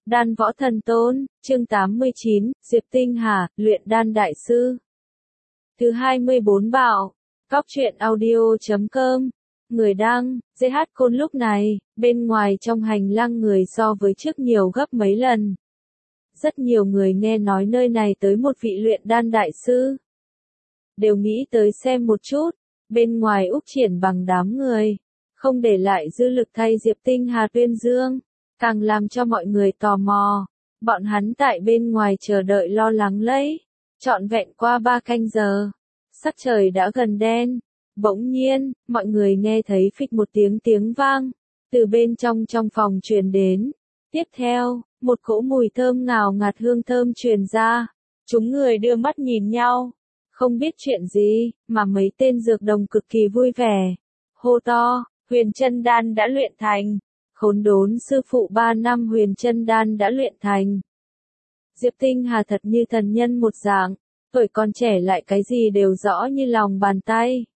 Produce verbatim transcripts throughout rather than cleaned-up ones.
Đan võ thần tôn, chương tám mươi chín, Diệp Tinh Hà, luyện đan đại sư. Thứ hai mươi bốn Bảo, Cóc truyện audio chấm com. Người đăng, giê hát Côn lúc này, bên ngoài trong hành lang người so với trước nhiều gấp mấy lần. Rất nhiều người nghe nói nơi này tới một vị luyện đan đại sư. Đều nghĩ tới xem một chút, bên ngoài úc triển bằng đám người, không để lại dư lực thay Diệp Tinh Hà tuyên dương. Càng làm cho mọi người tò mò, bọn hắn tại bên ngoài chờ đợi lo lắng lấy, trọn vẹn qua ba canh giờ, sắc trời đã gần đen, bỗng nhiên, mọi người nghe thấy phịch một tiếng tiếng vang, từ bên trong trong phòng truyền đến, tiếp theo, một cỗ mùi thơm ngào ngạt hương thơm truyền ra, chúng người đưa mắt nhìn nhau, không biết chuyện gì, mà mấy tên dược đồng cực kỳ vui vẻ, hô to, huyền chân đan đã luyện thành. Khốn đốn sư phụ ba năm huyền chân đan đã luyện thành. Diệp Tinh Hà thật như thần nhân một dạng, tuổi còn trẻ lại cái gì đều rõ như lòng bàn tay.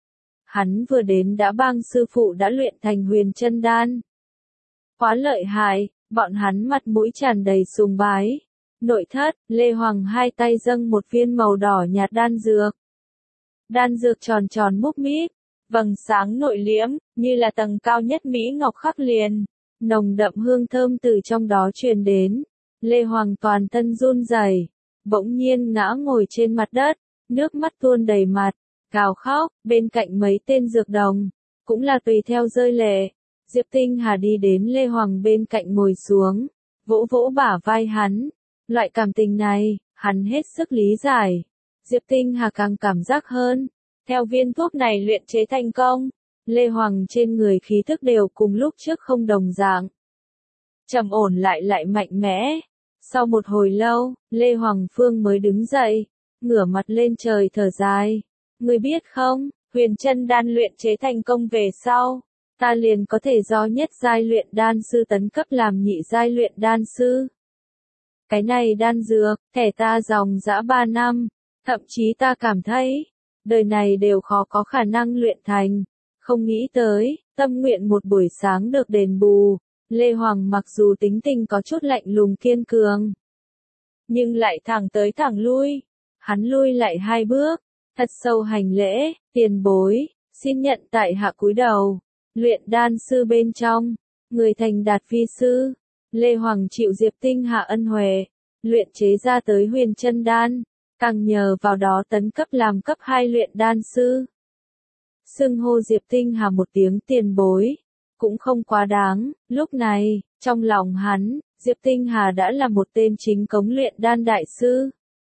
Hắn vừa đến đã bang sư phụ đã luyện thành huyền chân đan. Quá lợi hại, bọn hắn mặt mũi tràn đầy sùng bái. Nội thất, Lê Hoàng hai tay dâng một viên màu đỏ nhạt đan dược. Đan dược tròn tròn múc míp. Vầng sáng nội liễm, như là tầng cao nhất Mỹ ngọc khắc liền, nồng đậm hương thơm từ trong đó truyền đến. Lê Hoàng toàn thân run rẩy, bỗng nhiên ngã ngồi trên mặt đất, nước mắt tuôn đầy mặt, gào khóc, bên cạnh mấy tên dược đồng, cũng là tùy theo rơi lệ. Diệp Tinh Hà đi đến Lê Hoàng bên cạnh ngồi xuống, vỗ vỗ bả vai hắn, loại cảm tình này, hắn hết sức lý giải. Diệp Tinh Hà càng cảm giác hơn. Theo viên thuốc này luyện chế thành công, Lê Hoàng trên người khí thức đều cùng lúc trước không đồng dạng. Trầm ổn lại lại mạnh mẽ. Sau một hồi lâu, Lê Hoàng Phương mới đứng dậy, ngửa mặt lên trời thở dài. Ngươi biết không, huyền chân đan luyện chế thành công về sau, ta liền có thể do nhất giai luyện đan sư tấn cấp làm nhị giai luyện đan sư. Cái này đan dược, thẻ ta dòng dã ba năm, thậm chí ta cảm thấy, đời này đều khó có khả năng luyện thành, không nghĩ tới, tâm nguyện một buổi sáng được đền bù. Lê Hoàng mặc dù tính tình có chút lạnh lùng kiên cường, nhưng lại thẳng tới thẳng lui. Hắn lui lại hai bước, thật sâu hành lễ, tiền bối, xin nhận tại hạ cúi đầu. Luyện đan sư bên trong, người thành đạt vi sư, Lê Hoàng chịu Diệp Tinh Hà ân huệ, luyện chế ra tới huyền chân đan. Càng nhờ vào đó tấn cấp làm cấp hai luyện đan sư. Xưng hô Diệp Tinh Hà một tiếng tiền bối, cũng không quá đáng, lúc này, trong lòng hắn, Diệp Tinh Hà đã là một tên chính cống luyện đan đại sư.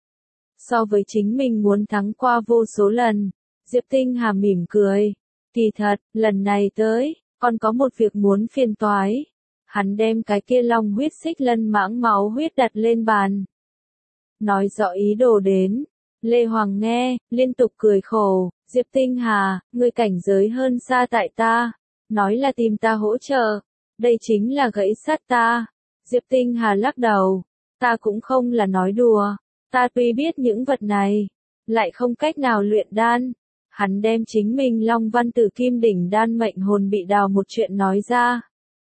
So với chính mình muốn thắng qua vô số lần, Diệp Tinh Hà mỉm cười, kỳ thật, lần này tới, còn có một việc muốn phiền toái. Hắn đem cái kia long huyết xích lân mãng máu huyết đặt lên bàn. Nói rõ ý đồ đến, Lê Hoàng nghe, liên tục cười khổ, Diệp Tinh Hà, ngươi cảnh giới hơn xa tại ta, nói là tìm ta hỗ trợ, đây chính là gãy sát ta. Diệp Tinh Hà lắc đầu, ta cũng không là nói đùa, ta tuy biết những vật này, lại không cách nào luyện đan. Hắn đem chính mình Long Văn Tử Kim Đỉnh đan mệnh hồn bị đào một chuyện nói ra.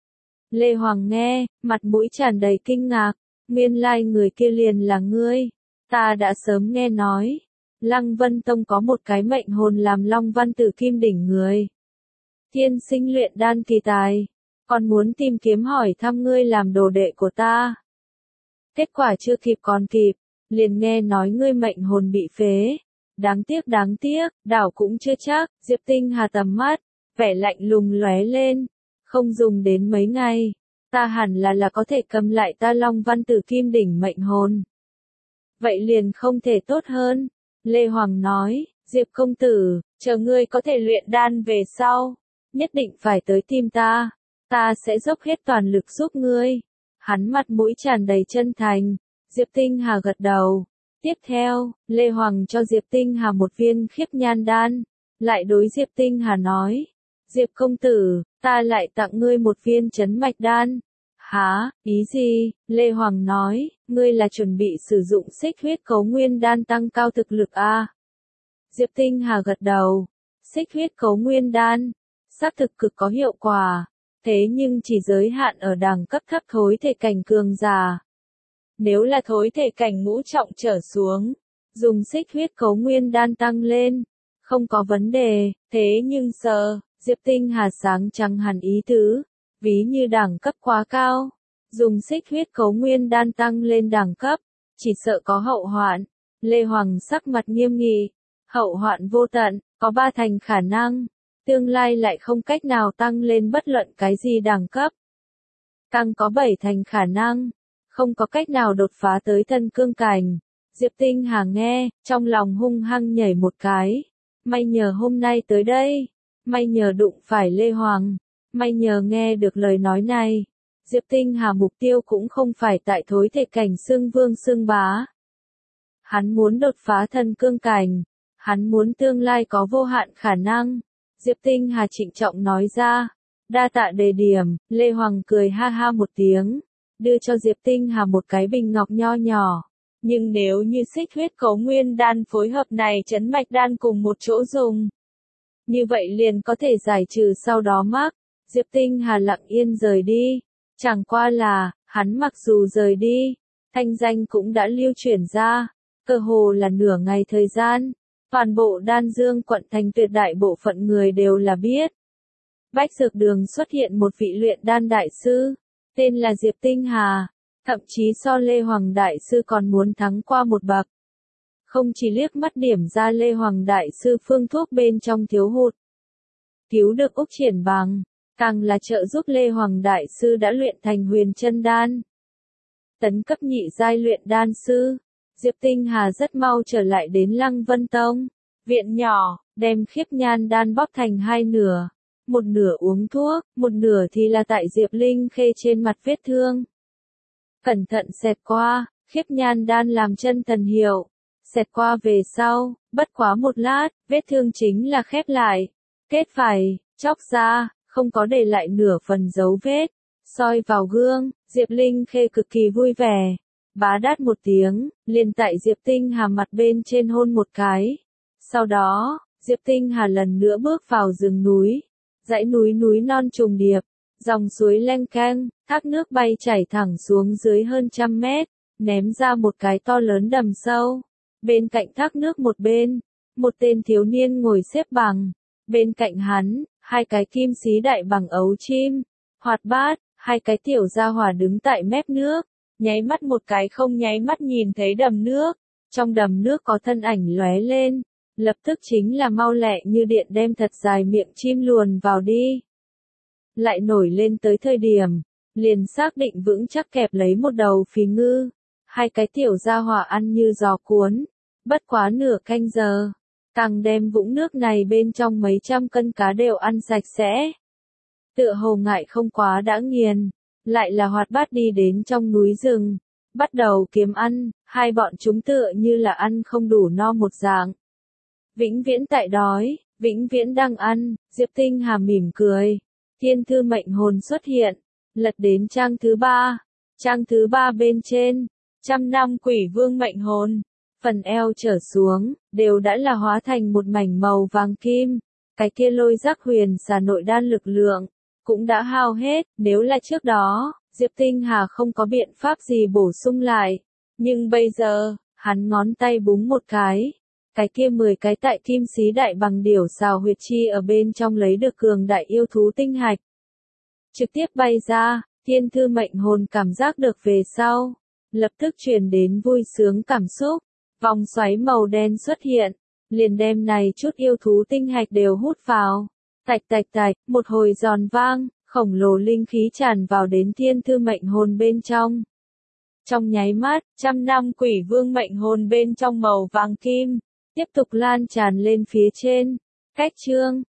Lê Hoàng nghe, mặt mũi tràn đầy kinh ngạc. Nguyên lai người kia liền là ngươi, ta đã sớm nghe nói, Lăng Vân Tông có một cái mệnh hồn làm Long Văn Tử Kim Đỉnh người. Thiên sinh luyện đan kỳ tài, còn muốn tìm kiếm hỏi thăm ngươi làm đồ đệ của ta. Kết quả chưa kịp còn kịp, liền nghe nói ngươi mệnh hồn bị phế. Đáng tiếc đáng tiếc, đảo cũng chưa chắc. Diệp Tinh Hà tầm mắt, vẻ lạnh lùng lóe lên, không dùng đến mấy ngày. Ta hẳn là là có thể cầm lại ta Long Văn Tử Kim Đỉnh mệnh hồn. Vậy liền không thể tốt hơn. Lê Hoàng nói, Diệp công tử, chờ ngươi có thể luyện đan về sau, nhất định phải tới tìm ta. Ta sẽ dốc hết toàn lực giúp ngươi. Hắn mặt mũi tràn đầy chân thành. Diệp Tinh Hà gật đầu. Tiếp theo, Lê Hoàng cho Diệp Tinh Hà một viên khiếp nhan đan. Lại đối Diệp Tinh Hà nói, Diệp công tử, ta lại tặng ngươi một viên chấn mạch đan. Hả, ý gì? Lê Hoàng nói, ngươi là chuẩn bị sử dụng xích huyết cấu nguyên đan tăng cao thực lực à? Diệp Tinh Hà gật đầu, xích huyết cấu nguyên đan, xác thực cực có hiệu quả, thế nhưng chỉ giới hạn ở đẳng cấp thấp thối thể cảnh cường giả. Nếu là thối thể cảnh ngũ trọng trở xuống, dùng xích huyết cấu nguyên đan tăng lên, không có vấn đề, thế nhưng sợ, Diệp Tinh Hà sáng trăng hẳn ý tứ, ví như đẳng cấp quá cao, dùng xích huyết cấu nguyên đan tăng lên đẳng cấp, chỉ sợ có hậu hoạn. Lê Hoàng sắc mặt nghiêm nghị, hậu hoạn vô tận, có ba thành khả năng, tương lai lại không cách nào tăng lên bất luận cái gì đẳng cấp. Càng có bảy thành khả năng, không có cách nào đột phá tới thân cương cảnh. Diệp Tinh Hà nghe, trong lòng hung hăng nhảy một cái, may nhờ hôm nay tới đây, may nhờ đụng phải Lê Hoàng, may nhờ nghe được lời nói này. Diệp Tinh Hà mục tiêu cũng không phải tại thối thể cảnh xương vương xương bá. Hắn muốn đột phá thân cương cảnh, hắn muốn tương lai có vô hạn khả năng. Diệp Tinh Hà trịnh trọng nói ra, đa tạ đề điểm. Lê Hoàng cười ha ha một tiếng, đưa cho Diệp Tinh Hà một cái bình ngọc nho nhỏ. Nhưng nếu như xích huyết cấu nguyên đan phối hợp này chấn mạch đan cùng một chỗ dùng, như vậy liền có thể giải trừ sau đó mắc. Diệp Tinh Hà lặng yên rời đi, chẳng qua là, hắn mặc dù rời đi, thanh danh cũng đã lưu chuyển ra, cơ hồ là nửa ngày thời gian, toàn bộ Đan Dương quận thành tuyệt đại bộ phận người đều là biết. Bách Dược Đường xuất hiện một vị luyện đan đại sư, tên là Diệp Tinh Hà, thậm chí so Lê Hoàng đại sư còn muốn thắng qua một bậc. Không chỉ liếc mắt điểm ra Lê Hoàng đại sư phương thuốc bên trong thiếu hụt, cứu được Úc Triển Bằng, càng là trợ giúp Lê Hoàng đại sư đã luyện thành huyền chân đan. Tấn cấp nhị giai luyện đan sư, Diệp Tinh Hà rất mau trở lại đến Lăng Vân Tông, viện nhỏ, đem khiếp nhan đan bóp thành hai nửa, một nửa uống thuốc, một nửa thì là tại Diệp Linh Khê trên mặt vết thương. Cẩn thận xẹt qua, khiếp nhan đan làm chân thần hiệu, xẹt qua về sau, bất quá một lát, vết thương chính là khép lại, kết vải, chóc ra, không có để lại nửa phần dấu vết. Soi vào gương, Diệp Linh Khê cực kỳ vui vẻ, bá đát một tiếng, liền tại Diệp Tinh Hà mặt bên trên hôn một cái. Sau đó, Diệp Tinh Hà lần nữa bước vào rừng núi, dãy núi núi non trùng điệp, dòng suối leng keng, thác nước bay chảy thẳng xuống dưới hơn trăm mét, ném ra một cái to lớn đầm sâu. Bên cạnh thác nước một bên, một tên thiếu niên ngồi xếp bằng, bên cạnh hắn, hai cái kim xí đại bằng ấu chim, hoạt bát, hai cái tiểu gia hỏa đứng tại mép nước, nháy mắt một cái không nháy mắt nhìn thấy đầm nước, trong đầm nước có thân ảnh lóe lên, lập tức chính là mau lẹ như điện đem thật dài miệng chim luồn vào đi. Lại nổi lên tới thời điểm, liền xác định vững chắc kẹp lấy một đầu phì ngư, hai cái tiểu gia hỏa ăn như giò cuốn, bất quá nửa canh giờ, càng đem vũng nước này bên trong mấy trăm cân cá đều ăn sạch sẽ. Tựa hồ ngại không quá đã nghiền, lại là hoạt bát đi đến trong núi rừng, bắt đầu kiếm ăn, hai bọn chúng tựa như là ăn không đủ no một dạng. Vĩnh viễn tại đói, vĩnh viễn đang ăn. Diệp Tinh Hà mỉm cười, thiên thư mệnh hồn xuất hiện, lật đến trang thứ ba, trang thứ ba bên trên, trăm năm quỷ vương mệnh hồn, phần eo trở xuống, đều đã là hóa thành một mảnh màu vàng kim, cái kia lôi giác huyền xà nội đan lực lượng, cũng đã hao hết. Nếu là trước đó, Diệp Tinh Hà không có biện pháp gì bổ sung lại, nhưng bây giờ, hắn ngón tay búng một cái, cái kia mười cái tại kim xí đại bằng điểu xào huyệt chi ở bên trong lấy được cường đại yêu thú tinh hạch. Trực tiếp bay ra, thiên thư mệnh hồn cảm giác được về sau, lập tức truyền đến vui sướng cảm xúc, vòng xoáy màu đen xuất hiện, liền đem này chút yêu thú tinh hạch đều hút vào. Tạch tạch tạch, một hồi giòn vang, khổng lồ linh khí tràn vào đến thiên thư mệnh hồn bên trong. Trong nháy mắt, trăm năm quỷ vương mệnh hồn bên trong màu vàng kim, tiếp tục lan tràn lên phía trên. Cách chương,